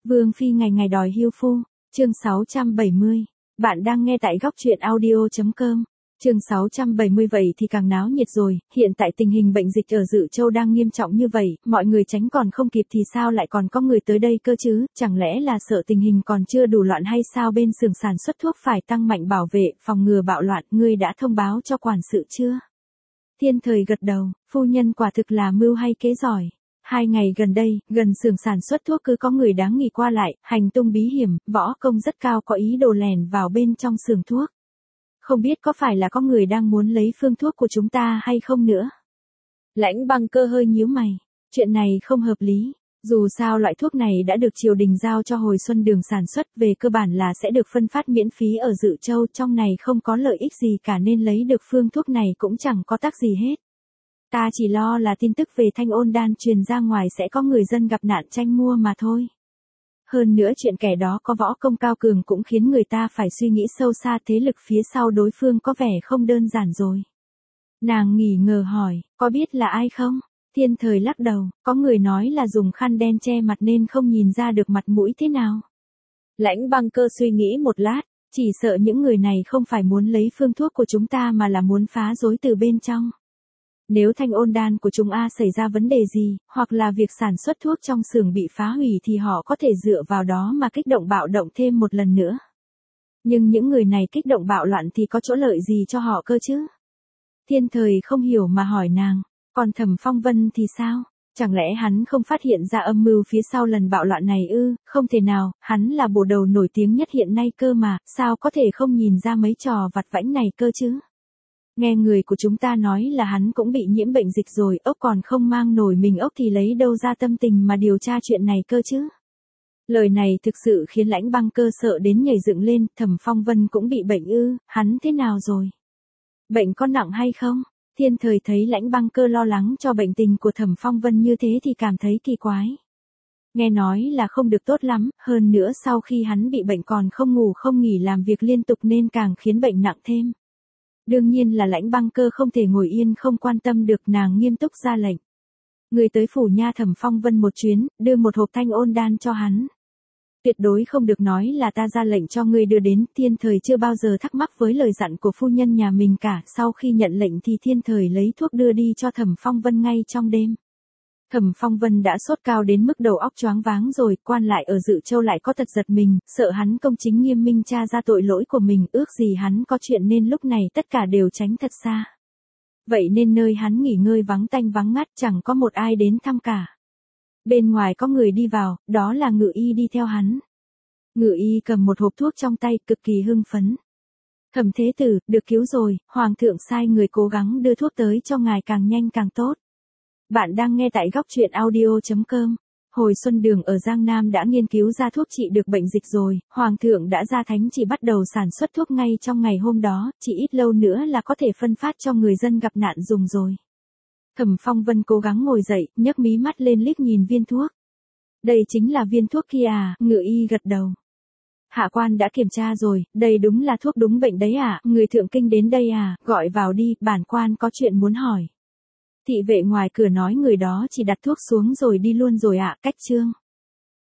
Vương phi ngày ngày đòi hưu phu, chương 670. Bạn đang nghe tại góc truyện audio.com. Chương 670 vậy thì càng náo nhiệt rồi, hiện tại tình hình bệnh dịch ở Dự Châu đang nghiêm trọng như vậy, mọi người tránh còn không kịp thì sao lại còn có người tới đây cơ chứ, chẳng lẽ là sợ tình hình còn chưa đủ loạn hay sao? Bên xưởng sản xuất thuốc phải tăng mạnh bảo vệ, phòng ngừa bạo loạn, ngươi đã thông báo cho quản sự chưa? Thiên Thời gật đầu, phu nhân quả thực là mưu hay kế giỏi. 2 ngày gần đây, gần xưởng sản xuất thuốc cứ có người đáng nghi qua lại, hành tung bí hiểm, võ công rất cao có ý đồ lẻn vào bên trong xưởng thuốc. Không biết có phải là có người đang muốn lấy phương thuốc của chúng ta hay không nữa? Lãnh Băng Cơ hơi nhíu mày, chuyện này không hợp lý. Dù sao loại thuốc này đã được triều đình giao cho Hồi Xuân Đường sản xuất, về cơ bản là sẽ được phân phát miễn phí ở Dự Châu, trong này không có lợi ích gì cả nên lấy được phương thuốc này cũng chẳng có tác gì hết. Ta chỉ lo là tin tức về Thanh Ôn Đan truyền ra ngoài sẽ có người dân gặp nạn tranh mua mà thôi. Hơn nữa chuyện kẻ đó có võ công cao cường cũng khiến người ta phải suy nghĩ sâu xa, thế lực phía sau đối phương có vẻ không đơn giản rồi. Nàng nghi ngờ hỏi, có biết là ai không? Thiên Thời lắc đầu, có người nói là dùng khăn đen che mặt nên không nhìn ra được mặt mũi thế nào. Lãnh Băng Cơ suy nghĩ một lát, chỉ sợ những người này không phải muốn lấy phương thuốc của chúng ta mà là muốn phá rối từ bên trong. Nếu Thanh Ôn Đan của chúng xảy ra vấn đề gì, hoặc là việc sản xuất thuốc trong xưởng bị phá hủy thì họ có thể dựa vào đó mà kích động bạo động thêm một lần nữa. Nhưng những người này kích động bạo loạn thì có chỗ lợi gì cho họ cơ chứ? Thiên Thời không hiểu mà hỏi nàng, còn Thẩm Phong Vân thì sao? Chẳng lẽ hắn không phát hiện ra âm mưu phía sau lần bạo loạn này ư? Không thể nào, hắn là bổ đầu nổi tiếng nhất hiện nay cơ mà, sao có thể không nhìn ra mấy trò vặt vãnh này cơ chứ? Nghe người của chúng ta nói là hắn cũng bị nhiễm bệnh dịch rồi, ốc còn không mang nổi mình ốc thì lấy đâu ra tâm tình mà điều tra chuyện này cơ chứ? Lời này thực sự khiến Lãnh Băng Cơ sợ đến nhảy dựng lên. Thẩm Phong Vân cũng bị bệnh ư? Hắn thế nào rồi? Bệnh có nặng hay không? Thiên Thời thấy Lãnh Băng Cơ lo lắng cho bệnh tình của Thẩm Phong Vân như thế thì cảm thấy kỳ quái. Nghe nói là không được tốt lắm, hơn nữa sau khi hắn bị bệnh còn không ngủ không nghỉ làm việc liên tục nên càng khiến bệnh nặng thêm. Đương nhiên là Lãnh Băng Cơ không thể ngồi yên không quan tâm được, nàng nghiêm túc ra lệnh. Người tới phủ nha Thẩm Phong Vân một chuyến, đưa một hộp Thanh Ôn Đan cho hắn. Tuyệt đối không được nói là ta ra lệnh cho ngươi đưa đến. Thiên Thời chưa bao giờ thắc mắc với lời dặn của phu nhân nhà mình cả, sau khi nhận lệnh thì Thiên Thời lấy thuốc đưa đi cho Thẩm Phong Vân ngay trong đêm. Thẩm Phong Vân đã sốt cao đến mức đầu óc choáng váng rồi, quan lại ở Dự Châu lại có tật giật mình, sợ hắn công chính nghiêm minh tra ra tội lỗi của mình, ước gì hắn có chuyện nên lúc này tất cả đều tránh thật xa. Vậy nên nơi hắn nghỉ ngơi vắng tanh vắng ngắt, chẳng có một ai đến thăm cả. Bên ngoài có người đi vào, đó là Ngự Y đi theo hắn. Ngự Y cầm một hộp thuốc trong tay, cực kỳ hưng phấn. Thẩm Thế Tử, được cứu rồi, Hoàng thượng sai người cố gắng đưa thuốc tới cho ngài càng nhanh càng tốt. Bạn đang nghe tại góc truyện audio.com. Hồi Xuân Đường ở Giang Nam đã nghiên cứu ra thuốc trị được bệnh dịch rồi, Hoàng thượng đã ra thánh chỉ bắt đầu sản xuất thuốc ngay trong ngày hôm đó, chỉ ít lâu nữa là có thể phân phát cho người dân gặp nạn dùng rồi. Thẩm Phong Vân cố gắng ngồi dậy, nhấc mí mắt lên liếc nhìn viên thuốc. Đây chính là viên thuốc kia à? Ngự Y gật đầu. Hạ quan đã kiểm tra rồi, đây đúng là thuốc đúng bệnh đấy à? Người thượng kinh đến đây à? Gọi vào đi, bản quan có chuyện muốn hỏi. Thị vệ ngoài cửa nói người đó chỉ đặt thuốc xuống rồi đi luôn rồi ạ. Cách chương.